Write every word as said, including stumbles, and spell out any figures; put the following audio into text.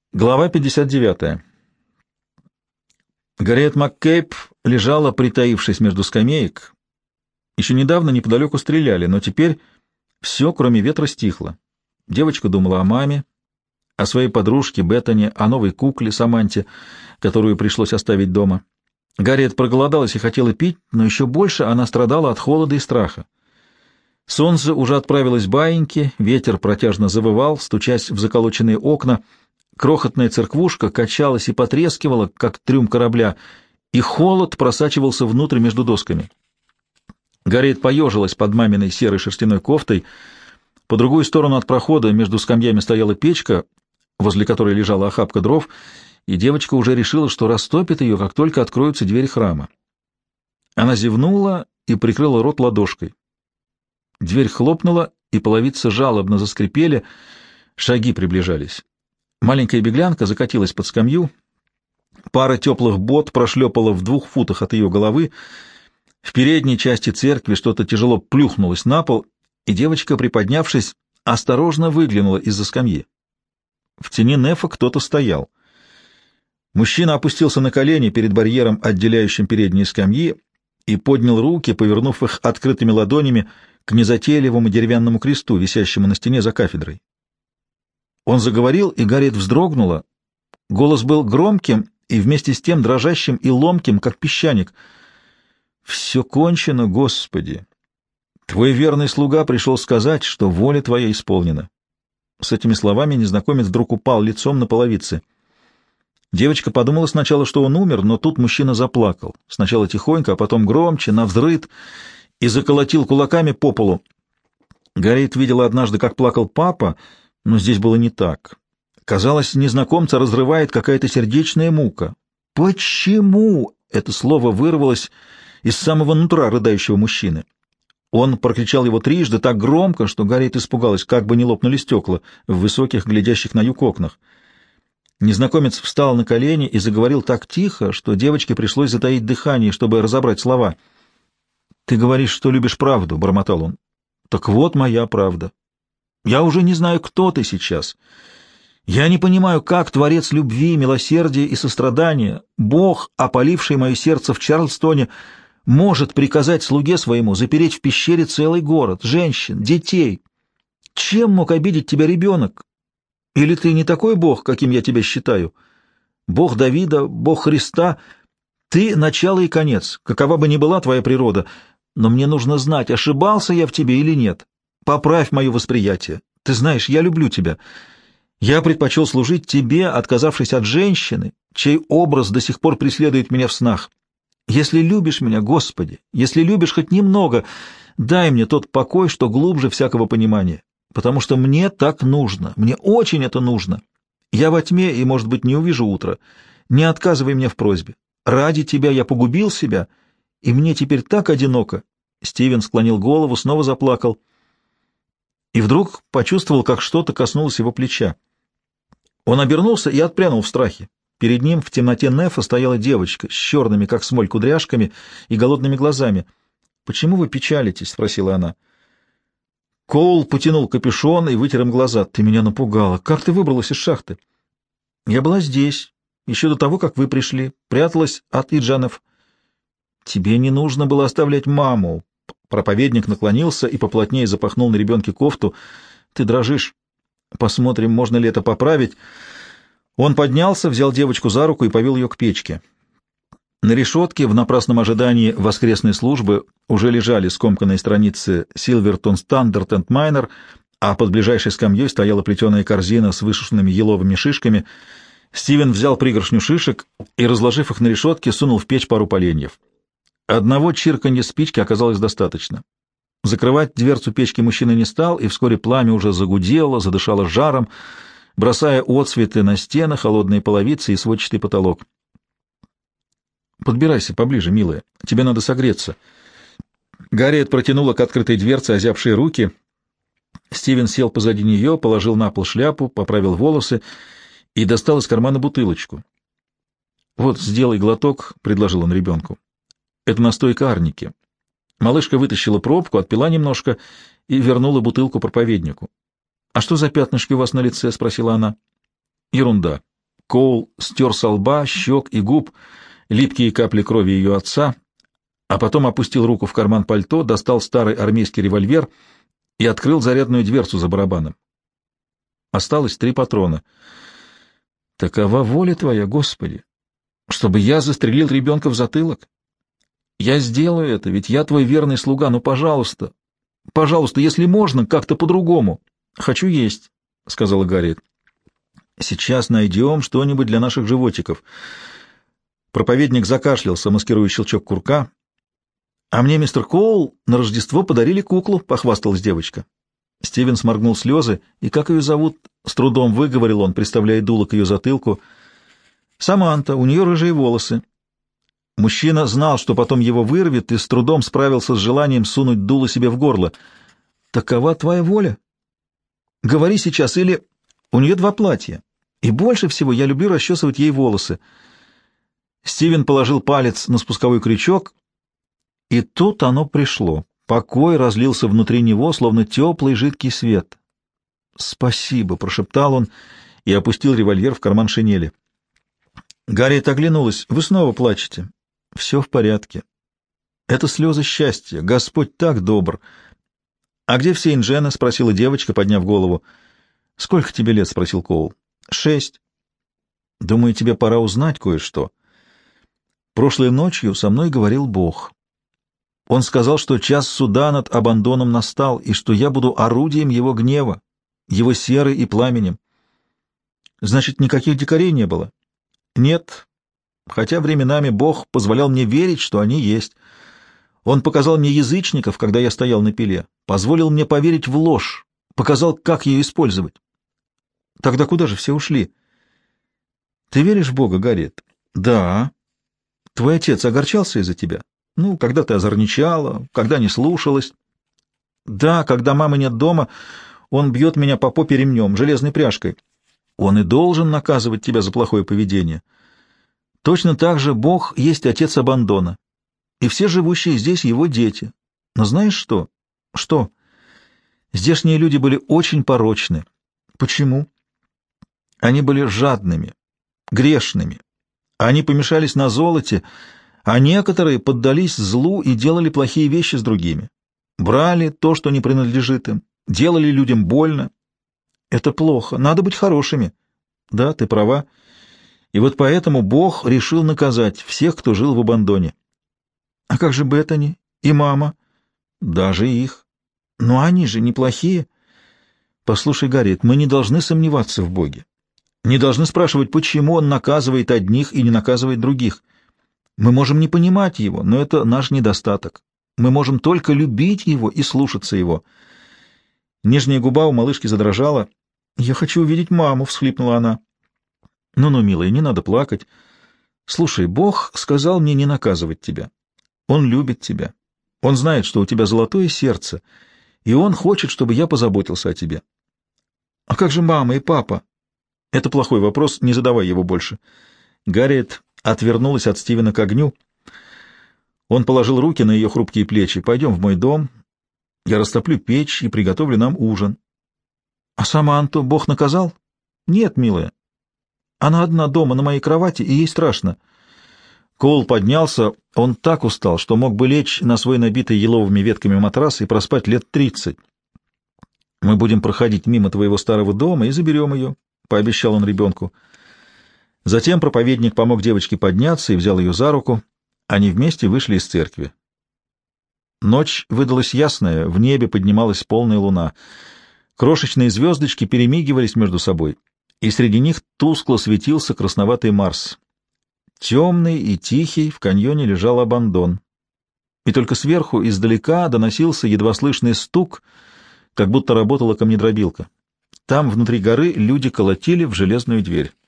Глава пятьдесят девятая. Гарриет МакКейб лежала, притаившись между скамеек. Еще недавно неподалеку стреляли, но теперь все, кроме ветра, стихло. Девочка думала о маме, о своей подружке Беттани, о новой кукле Саманте, которую пришлось оставить дома. Гарриет проголодалась и хотела пить, но еще больше она страдала от холода и страха. Солнце уже отправилось в баиньки, ветер протяжно завывал, стучась в заколоченные окна. Крохотная церквушка качалась и потрескивала, как трюм корабля, и холод просачивался внутрь между досками. Гарриет поежилась под маминой серой шерстяной кофтой. По другую сторону от прохода между скамьями стояла печка, возле которой лежала охапка дров, и девочка уже решила, что растопит ее, как только откроются двери храма. Она зевнула и прикрыла рот ладошкой. Дверь хлопнула, и половицы жалобно заскрипели, шаги приближались. Маленькая беглянка закатилась под скамью, пара теплых бот прошлепала в двух футах от ее головы, в передней части церкви что-то тяжело плюхнулось на пол, и девочка, приподнявшись, осторожно выглянула из-за скамьи. В тени нефа кто-то стоял. Мужчина опустился на колени перед барьером, отделяющим передние скамьи, и поднял руки, повернув их открытыми ладонями к незатейливому деревянному кресту, висящему на стене за кафедрой. Он заговорил, и Гарриет вздрогнула. Голос был громким и вместе с тем дрожащим и ломким, как песчаник. «Все кончено, Господи! Твой верный слуга пришел сказать, что воля твоя исполнена». С этими словами незнакомец вдруг упал лицом на половице. Девочка подумала сначала, что он умер, но тут мужчина заплакал. Сначала тихонько, а потом громче, навзрыд, и заколотил кулаками по полу. Гарриет видела однажды, как плакал папа, но здесь было не так. Казалось, незнакомца разрывает какая-то сердечная мука. «Почему?» — это слово вырвалось из самого нутра рыдающего мужчины. Он прокричал его трижды так громко, что Гарриет испугалась, как бы не лопнули стекла в высоких, глядящих на юг окнах. Незнакомец встал на колени и заговорил так тихо, что девочке пришлось затаить дыхание, чтобы разобрать слова. «Ты говоришь, что любишь правду», — бормотал он. «Так вот моя правда. Я уже не знаю, кто ты сейчас. Я не понимаю, как Творец любви, милосердия и сострадания, Бог, опаливший мое сердце в Чарльстоне, может приказать слуге своему запереть в пещере целый город, женщин, детей. Чем мог обидеть тебя ребенок? Или ты не такой Бог, каким я тебя считаю? Бог Давида, Бог Христа. Ты — начало и конец, какова бы ни была твоя природа, но мне нужно знать, ошибался я в тебе или нет. Поправь мое восприятие. Ты знаешь, я люблю тебя. Я предпочел служить тебе, отказавшись от женщины, чей образ до сих пор преследует меня в снах. Если любишь меня, Господи, если любишь хоть немного, дай мне тот покой, что глубже всякого понимания, потому что мне так нужно, мне очень это нужно. Я во тьме и, может быть, не увижу утра. Не отказывай мне в просьбе. Ради тебя я погубил себя, и мне теперь так одиноко». Стивен склонил голову, снова заплакал. И вдруг почувствовал, как что-то коснулось его плеча. Он обернулся и отпрянул в страхе. Перед ним в темноте нефа стояла девочка с черными, как смоль, кудряшками и голодными глазами. «Почему вы печалитесь?» — спросила она. Коул потянул капюшон и вытер им глаза. «Ты меня напугала. Как ты выбралась из шахты?» «Я была здесь, еще до того, как вы пришли. Пряталась от иджанов». «Тебе не нужно было оставлять маму». Проповедник наклонился и поплотнее запахнул на ребенке кофту. «Ты дрожишь. Посмотрим, можно ли это поправить». Он поднялся, взял девочку за руку и повел ее к печке. На решетке, в напрасном ожидании воскресной службы, уже лежали скомканные страницы «Silverton Standard and Minor», а под ближайшей скамьей стояла плетеная корзина с высушенными еловыми шишками. Стивен взял пригоршню шишек и, разложив их на решетке, сунул в печь пару поленьев. Одного чирканья спички оказалось достаточно. Закрывать дверцу печки мужчина не стал, и вскоре пламя уже загудело, задышало жаром, бросая отсветы на стены, холодные половицы и сводчатый потолок. «Подбирайся поближе, милая, тебе надо согреться». Гарриет протянула к открытой дверце озябшие руки. Стивен сел позади нее, положил на пол шляпу, поправил волосы и достал из кармана бутылочку. «Вот, сделай глоток», — предложил он ребенку. «Это настойка арники». Малышка вытащила пробку, отпила немножко и вернула бутылку проповеднику. «А что за пятнышки у вас на лице?» — спросила она. «Ерунда. Коул стер со лба, щек и губ липкие капли крови ее отца, а потом опустил руку в карман пальто, достал старый армейский револьвер и открыл зарядную дверцу за барабаном. Осталось три патрона. Такова воля твоя, Господи, чтобы я застрелил ребенка в затылок? Я сделаю это, ведь я твой верный слуга, но, пожалуйста, пожалуйста, если можно, как-то по-другому. Хочу есть, — сказала Гарриет. Сейчас найдем что-нибудь для наших животиков. Проповедник закашлялся, маскируя щелчок курка. А мне, мистер Коул, на Рождество подарили куклу, — похвасталась девочка. Стивен сморгнул слезы, и как ее зовут? С трудом выговорил он, приставляя дуло к ее затылку. Саманта, у нее рыжие волосы. Мужчина знал, что потом его вырвет, и с трудом справился с желанием сунуть дуло себе в горло. Такова твоя воля? Говори сейчас, или... У нее два платья, и больше всего я люблю расчесывать ей волосы. Стивен положил палец на спусковой крючок, и тут оно пришло. Покой разлился внутри него, словно теплый жидкий свет. «Спасибо», — прошептал он и опустил револьвер в карман шинели. Гарриет оглянулась. «Вы снова плачете?» «Все в порядке. Это слезы счастья. Господь так добр». «А где все Инжены?» — спросила девочка, подняв голову. «Сколько тебе лет?» — спросил Коул. «Шесть». «Думаю, тебе пора узнать кое-что. Прошлой ночью со мной говорил Бог. Он сказал, что час суда над Абандоном настал, и что я буду орудием его гнева, его серой и пламенем. Значит, никаких дикарей не было?» «Нет, хотя временами Бог позволял мне верить, что они есть. Он показал мне язычников, когда я стоял на пиле, позволил мне поверить в ложь, показал, как ее использовать. Тогда куда же все ушли?» «Ты веришь в Бога, Гарриет?» «Да». «Твой отец огорчался из-за тебя? Ну, когда ты озорничала, когда не слушалась?» «Да, когда мамы нет дома, он бьет меня по попе ремнем, железной пряжкой. Он и должен наказывать тебя за плохое поведение. Точно так же Бог есть отец Абандона, и все живущие здесь его дети. Но знаешь что? Что? Здешние люди были очень порочны. Почему? Они были жадными, грешными. Они помешались на золоте, а некоторые поддались злу и делали плохие вещи с другими. Брали то, что не принадлежит им, делали людям больно. Это плохо, надо быть хорошими. Да, ты права. И вот поэтому Бог решил наказать всех, кто жил в Абандоне. А как же Беттани и мама? Даже их. Но они же неплохие. Послушай, Гарриет, мы не должны сомневаться в Боге. Не должны спрашивать, почему Он наказывает одних и не наказывает других. Мы можем не понимать Его, но это наш недостаток. Мы можем только любить Его и слушаться Его. Нижняя губа у малышки задрожала. «Я хочу увидеть маму», — всхлипнула она. «Ну-ну, милая, не надо плакать. Слушай, Бог сказал мне не наказывать тебя. Он любит тебя. Он знает, что у тебя золотое сердце, и Он хочет, чтобы я позаботился о тебе». «А как же мама и папа?» «Это плохой вопрос, не задавай его больше». Гарриет отвернулась от Стивена к огню. Он положил руки на ее хрупкие плечи. «Пойдем в мой дом. Я растоплю печь и приготовлю нам ужин». «А Саманту Бог наказал?» «Нет, милая. Она одна дома на моей кровати, и ей страшно». Коул поднялся. Он так устал, что мог бы лечь на свой набитый еловыми ветками матрас и проспать лет тридцать. «Мы будем проходить мимо твоего старого дома и заберем ее», — пообещал он ребенку. Затем проповедник помог девочке подняться и взял ее за руку. Они вместе вышли из церкви. Ночь выдалась ясная, в небе поднималась полная луна. Крошечные звездочки перемигивались между собой, и среди них тускло светился красноватый Марс. Темный и тихий в каньоне лежал Абандон. И только сверху, издалека, доносился едва слышный стук, как будто работала камнедробилка. Там, внутри горы, люди колотили в железную дверь.